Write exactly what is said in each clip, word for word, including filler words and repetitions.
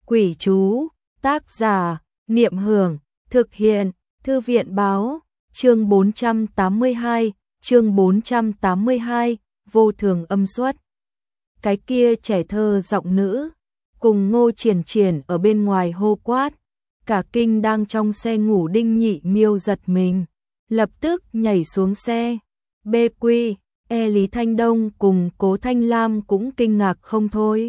Quỷ chú, tác giả, Niệm Hưởng, thực hiện, Thư viện Báo, chương bốn trăm tám mươi hai, chương bốn trăm tám mươi hai, vô thường âm xuất. Cái kia trẻ thơ giọng nữ, cùng Ngô Triển Triển ở bên ngoài hô quát, cả kinh đang trong xe ngủ Đinh Nhị Miêu giật mình, lập tức nhảy xuống xe. Bê Quy, E Lý Thanh Đông cùng Cố Thanh Lam cũng kinh ngạc không thôi.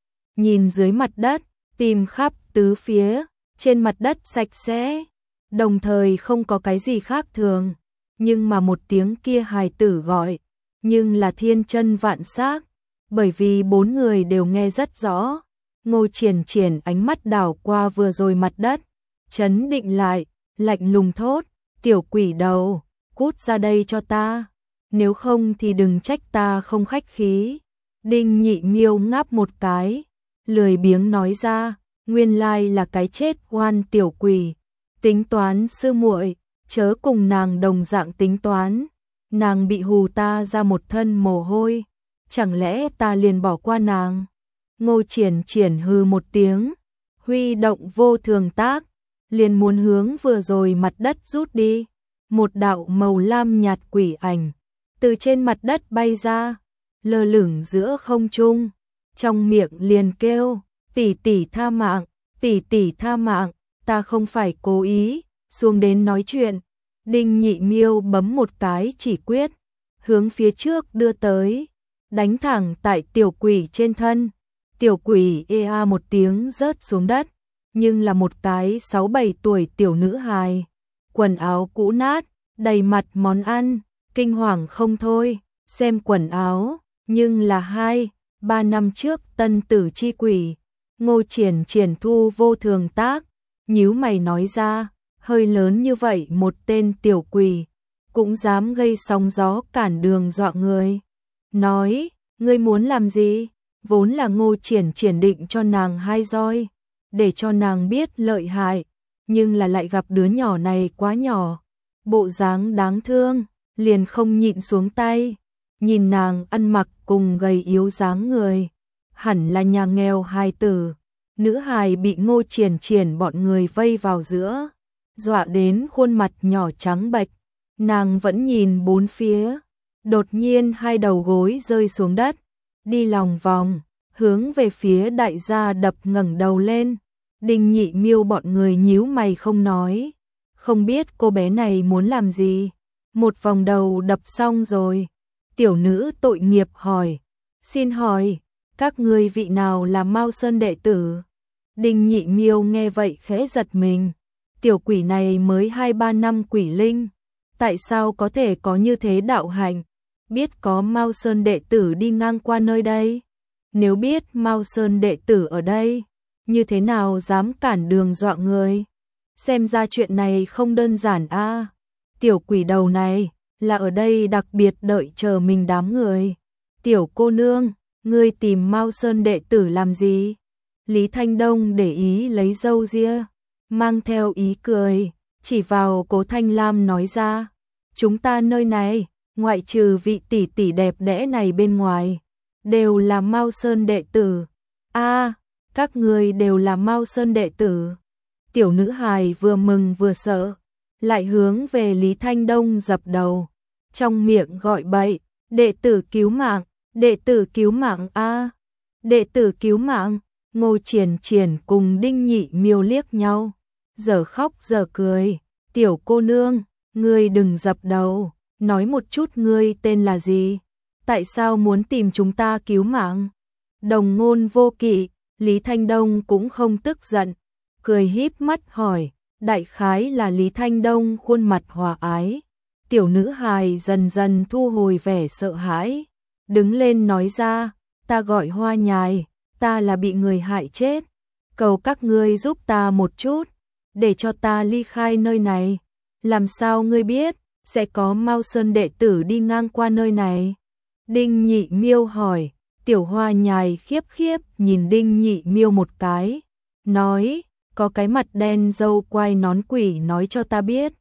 Nhìn dưới mặt đất, tìm khắp tứ phía, trên mặt đất sạch sẽ, đồng thời không có cái gì khác thường, nhưng mà một tiếng kia hài tử gọi, nhưng là thiên chân vạn xác, bởi vì bốn người đều nghe rất rõ. Ngô Triển Triển ánh mắt đảo qua vừa rồi mặt đất, chấn định lại, lạnh lùng thốt, tiểu quỷ đầu, cút ra đây cho ta, nếu không thì đừng trách ta không khách khí. Đinh Nhị Miêu ngáp một cái, lười biếng nói ra, nguyên lai là cái chết oan tiểu quỷ, tính toán sư muội, chớ cùng nàng đồng dạng tính toán, nàng bị hù ta ra một thân mồ hôi, chẳng lẽ ta liền bỏ qua nàng? Ngô Triển Triển hừ một tiếng, huy động vô thường tác, liền muốn hướng vừa rồi mặt đất rút đi. Một đạo màu lam nhạt quỷ ảnh từ trên mặt đất bay ra, lơ lửng giữa không trung, trong miệng liền kêu, tỷ tỷ tha mạng, tỷ tỷ tha mạng, ta không phải cố ý, xuống đến nói chuyện. Đinh Nhị Miêu bấm một cái chỉ quyết, hướng phía trước đưa tới, đánh thẳng tại tiểu quỷ trên thân. Tiểu quỷ ê a một tiếng rớt xuống đất, nhưng là một cái sáu bảy tuổi tiểu nữ hài, quần áo cũ nát, đầy mặt món ăn, kinh hoàng không thôi, xem quần áo, nhưng là hai, ba năm trước tân tử chi quỷ. Ngô Triển Triển thu vô thường tác, nhíu mày nói ra, hơi lớn như vậy một tên tiểu quỷ, cũng dám gây sóng gió cản đường dọa người. Nói, ngươi muốn làm gì? Vốn là Ngô Triển Triển định cho nàng hai roi, để cho nàng biết lợi hại, nhưng là lại gặp đứa nhỏ này quá nhỏ, bộ dáng đáng thương, liền không nhịn xuống tay. Nhìn nàng ăn mặc cùng gầy yếu dáng người, hẳn là nhà nghèo hài tử. Nữ hài bị Ngô Triển Triển bọn người vây vào giữa, dọa đến khuôn mặt nhỏ trắng bệch, nàng vẫn nhìn bốn phía, đột nhiên hai đầu gối rơi xuống đất, đi lòng vòng, hướng về phía đại gia đập ngẩng đầu lên. Đinh Nhị Miêu bọn người nhíu mày không nói, không biết cô bé này muốn làm gì. Một vòng đầu đập xong rồi, tiểu nữ tội nghiệp hỏi, xin hỏi, các ngươi vị nào là Mao Sơn đệ tử? Đinh Nhị Miêu nghe vậy khẽ giật mình, tiểu quỷ này mới hai ba năm quỷ linh, tại sao có thể có như thế đạo hạnh? Biết có Mao Sơn đệ tử đi ngang qua nơi đây, nếu biết Mao Sơn đệ tử ở đây, như thế nào dám cản đường dọa người? Xem ra chuyện này không đơn giản a. À. Tiểu quỷ đầu này là ở đây đặc biệt đợi chờ mình đám người. Tiểu cô nương, ngươi tìm Mao Sơn đệ tử làm gì? Lý Thanh Đông để ý lấy râu ria, mang theo ý cười, chỉ vào Cố Thanh Lam nói ra, chúng ta nơi này, ngoại trừ vị tỷ tỷ đẹp đẽ này bên ngoài, đều là Mao Sơn đệ tử. A, à, các ngươi đều là Mao Sơn đệ tử. Tiểu nữ hài vừa mừng vừa sợ, lại hướng về Lý Thanh Đông dập đầu, trong miệng gọi bậy, đệ tử cứu mạng, đệ tử cứu mạng a, à, đệ tử cứu mạng. Ngô Triển Triển cùng Đinh Nhị Miêu liếc nhau, giờ khóc giờ cười, tiểu cô nương, ngươi đừng dập đầu, nói một chút ngươi tên là gì, tại sao muốn tìm chúng ta cứu mạng? Đồng Ngôn Vô Kỵ. Lý Thanh Đông cũng không tức giận, cười híp mắt hỏi, đại khái là Lý Thanh Đông khuôn mặt hòa ái. Tiểu nữ hài dần dần thu hồi vẻ sợ hãi, đứng lên nói ra, ta gọi Hoa Nhài, ta là bị người hại chết, cầu các ngươi giúp ta một chút, để cho ta ly khai nơi này. Làm sao ngươi biết sẽ có Mao Sơn đệ tử đi ngang qua nơi này? Đinh Nhị Miêu hỏi. Tiểu Hoa Nhài khiếp khiếp nhìn Đinh Nhị Miêu một cái, nói, có cái mặt đen râu quai nón quỷ nói cho ta biết.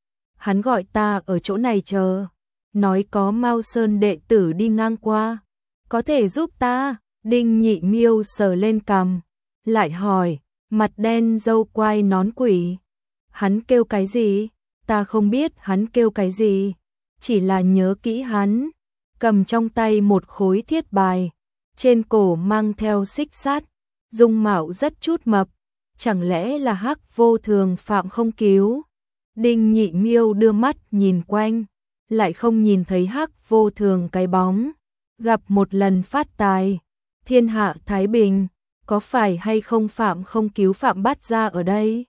Hắn gọi ta ở chỗ này chờ, nói có Mao Sơn đệ tử đi ngang qua, có thể giúp ta. Đinh Nhị Miêu sờ lên cằm, lại hỏi, mặt đen râu quai nón quỷ. Hắn kêu cái gì? Ta không biết hắn kêu cái gì, chỉ là nhớ kỹ hắn cầm trong tay một khối thiết bài, trên cổ mang theo xích sắt, dung mạo rất chút mập, chẳng lẽ là Hắc Vô Thường Phạm Không Cứu? Đinh Nhị Miêu đưa mắt nhìn quanh, lại không nhìn thấy Hắc Vô Thường cái bóng. Gặp một lần phát tài, thiên hạ thái bình, có phải hay không Phạm Không Cứu Phạm Bát Gia ở đây?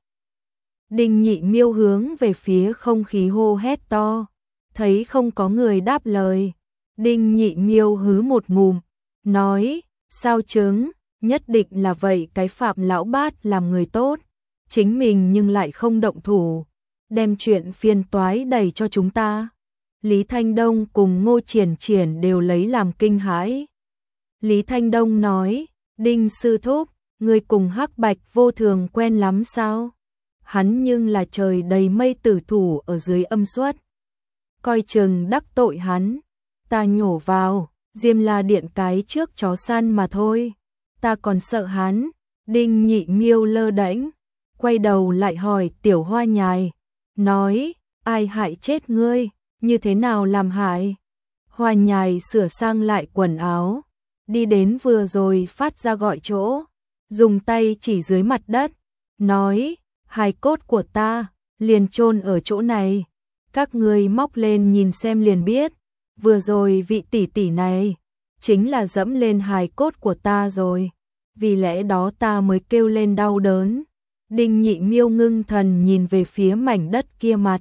Đinh Nhị Miêu hướng về phía không khí hô hét to, thấy không có người đáp lời. Đinh Nhị Miêu hứ một ngụm, nói, sao chứng, nhất định là vậy cái Phạm lão bát làm người tốt, chính mình nhưng lại không động thủ, đem chuyện phiền toái đẩy cho chúng ta. Lý Thanh Đông cùng Ngô Triển Triển đều lấy làm kinh hãi. Lý Thanh Đông nói, Đinh sư thúc, người cùng Hắc Bạch Vô Thường quen lắm sao? Hắn nhưng là trời đầy mây tử thủ ở dưới âm xuất, coi chừng đắc tội hắn. Ta nhổ vào, Diêm La Điện cái trước chó săn mà thôi, ta còn sợ hắn. Đinh Nhị Miêu lơ đễnh, quay đầu lại hỏi Tiểu Hoa Nhài, nói, ai hại chết ngươi, như thế nào làm hại? Hoa Nhài sửa sang lại quần áo, đi đến vừa rồi phát ra gọi chỗ, dùng tay chỉ dưới mặt đất, nói, hài cốt của ta liền chôn ở chỗ này, các ngươi móc lên nhìn xem liền biết, vừa rồi vị tỷ tỷ này chính là dẫm lên hài cốt của ta rồi, vì lẽ đó ta mới kêu lên đau đớn. Đinh Nhị Miêu ngưng thần nhìn về phía mảnh đất kia, mặt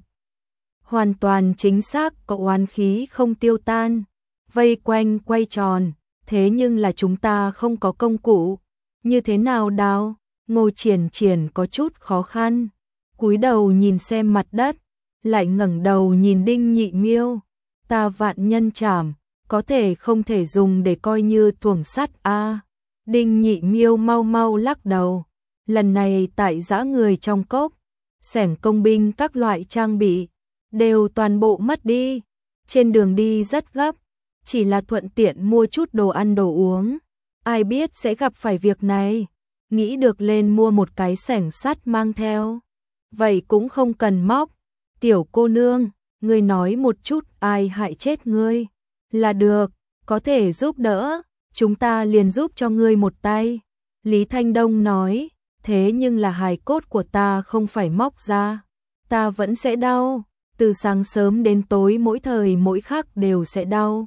hoàn toàn chính xác có oán khí không tiêu tan, vây quanh quay tròn, thế nhưng là chúng ta không có công cụ, như thế nào đào? Ngô Triển Triển có chút khó khăn, cúi đầu nhìn xem mặt đất, lại ngẩng đầu nhìn Đinh Nhị Miêu, ta vạn nhân trảm, có thể không thể dùng để coi như thuồng sắt a. À. Đinh Nhị Miêu mau mau lắc đầu, lần này tại giã người trong cốc, xẻng công binh các loại trang bị đều toàn bộ mất đi, trên đường đi rất gấp, chỉ là thuận tiện mua chút đồ ăn đồ uống, ai biết sẽ gặp phải việc này, nghĩ được lên mua một cái xẻng sắt mang theo, vậy cũng không cần móc. Tiểu cô nương, ngươi nói một chút ai hại chết ngươi là được, có thể giúp đỡ, chúng ta liền giúp cho ngươi một tay. Lý Thanh Đông nói, thế nhưng là hài cốt của ta không phải móc ra, ta vẫn sẽ đau, từ sáng sớm đến tối mỗi thời mỗi khắc đều sẽ đau.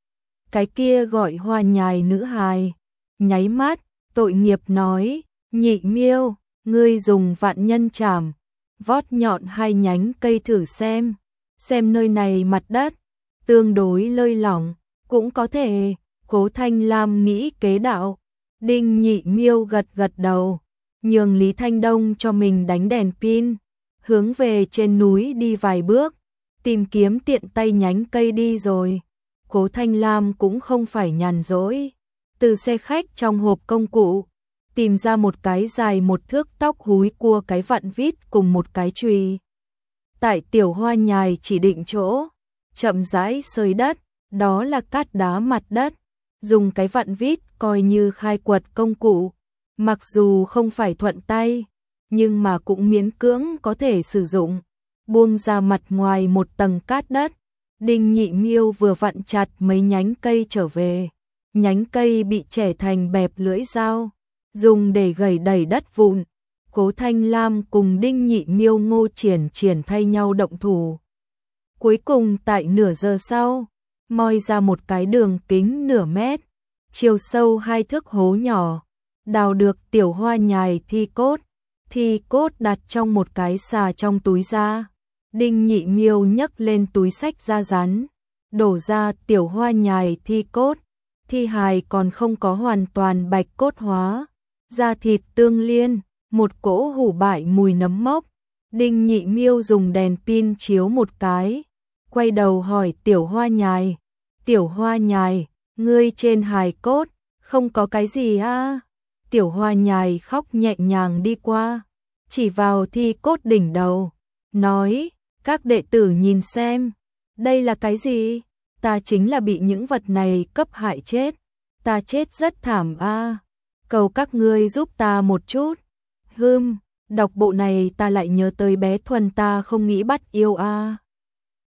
Cái kia gọi Hoa Nhài nữ hài, nháy mắt, tội nghiệp nói, Nhị Miêu, ngươi dùng vạn nhân trảm, vót nhọn hai nhánh cây thử xem, xem nơi này mặt đất, tương đối lơi lỏng, cũng có thể, Cố Thanh Lam nghĩ kế đạo. Đinh Nhị Miêu gật gật đầu, nhường Lý Thanh Đông cho mình đánh đèn pin, hướng về trên núi đi vài bước, tìm kiếm tiện tay nhánh cây đi rồi. Cố Thanh Lam cũng không phải nhàn rỗi, từ xe khách trong hộp công cụ, tìm ra một cái dài một thước tóc húi cua cái vặn vít cùng một cái chùy. Tại Tiểu Hoa Nhài chỉ định chỗ, chậm rãi xới đất, đó là cát đá mặt đất, dùng cái vặn vít coi như khai quật công cụ, mặc dù không phải thuận tay, nhưng mà cũng miễn cưỡng có thể sử dụng. Buông ra mặt ngoài một tầng cát đất, Đinh Nhị Miêu vừa vặn chặt mấy nhánh cây trở về, nhánh cây bị chẻ thành bẹp lưỡi dao, dùng để gẩy đẩy đất vụn. Cố Thanh Lam cùng Đinh Nhị Miêu Ngô Triển Triển thay nhau động thủ. Cuối cùng tại nửa giờ sau, moi ra một cái đường kính nửa mét, chiều sâu hai thước hố nhỏ, đào được Tiểu Hoa Nhài thi cốt, thi cốt đặt trong một cái xà trong túi da. Đinh Nhị Miêu nhấc lên túi xách da rắn, đổ ra Tiểu Hoa Nhài thi cốt, thi hài còn không có hoàn toàn bạch cốt hóa, da thịt tương liên, một cỗ hủ bại mùi nấm mốc. Đinh Nhị Miêu dùng đèn pin chiếu một cái, quay đầu hỏi Tiểu Hoa Nhài, Tiểu Hoa Nhài, ngươi trên hài cốt, không có cái gì à? Tiểu Hoa Nhài khóc nhẹ nhàng đi qua, chỉ vào thi cốt đỉnh đầu, nói, các đệ tử nhìn xem, đây là cái gì? Ta chính là bị những vật này cấp hại chết, ta chết rất thảm a. À. cầu các ngươi giúp ta một chút. Hừm, đọc bộ này ta lại nhớ tới bé Thuần ta không nghĩ bắt yêu a.